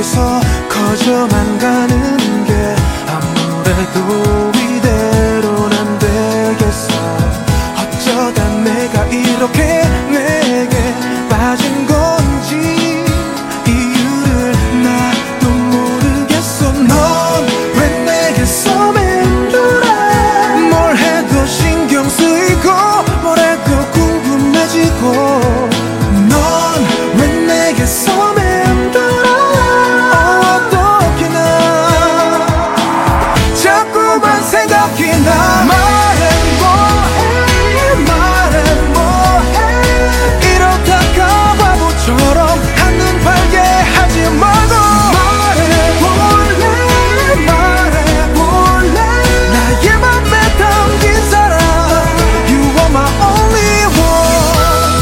내게서 커져만 가는 게 아무래도 이대로는 안 되겠어. 어쩌다 내가 이렇게 내게 빠진 건지 이유를 나도 모르겠어. 넌 왜 내게서 맴돌아. 뭘 해도 신경 쓰이고 뭘 해도 궁금해지고. 넌 왜 내게서 맴돌아. 어떻게 나 자꾸만 생각이 나. 말해 뭐해 말해 뭐해. 이러다가 바보처럼 한눈 팔게 하지 말고. 말해 볼래 나의 맘에 담긴 사람. You are my only one.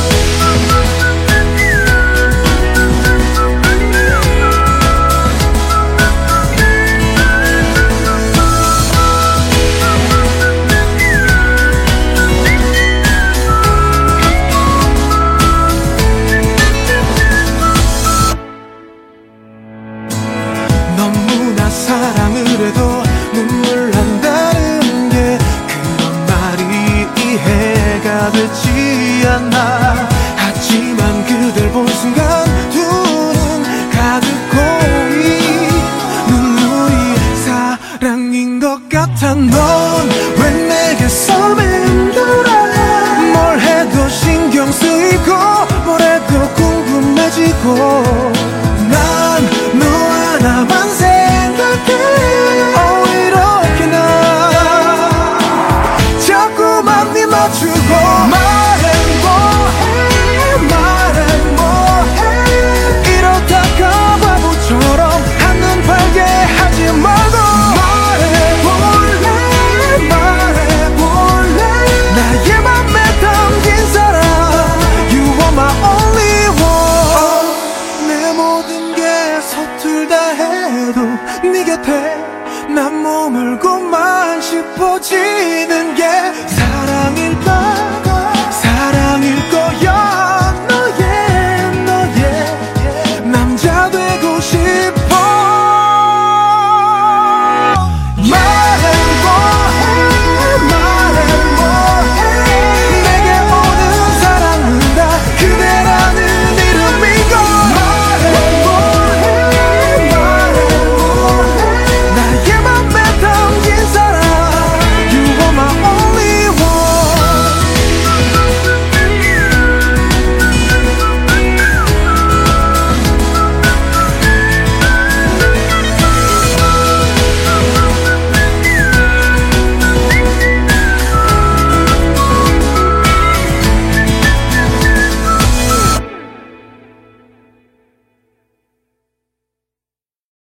너무나 사랑을 해도 눈물 난다는 게 그런 말이 이해가 되지 않아.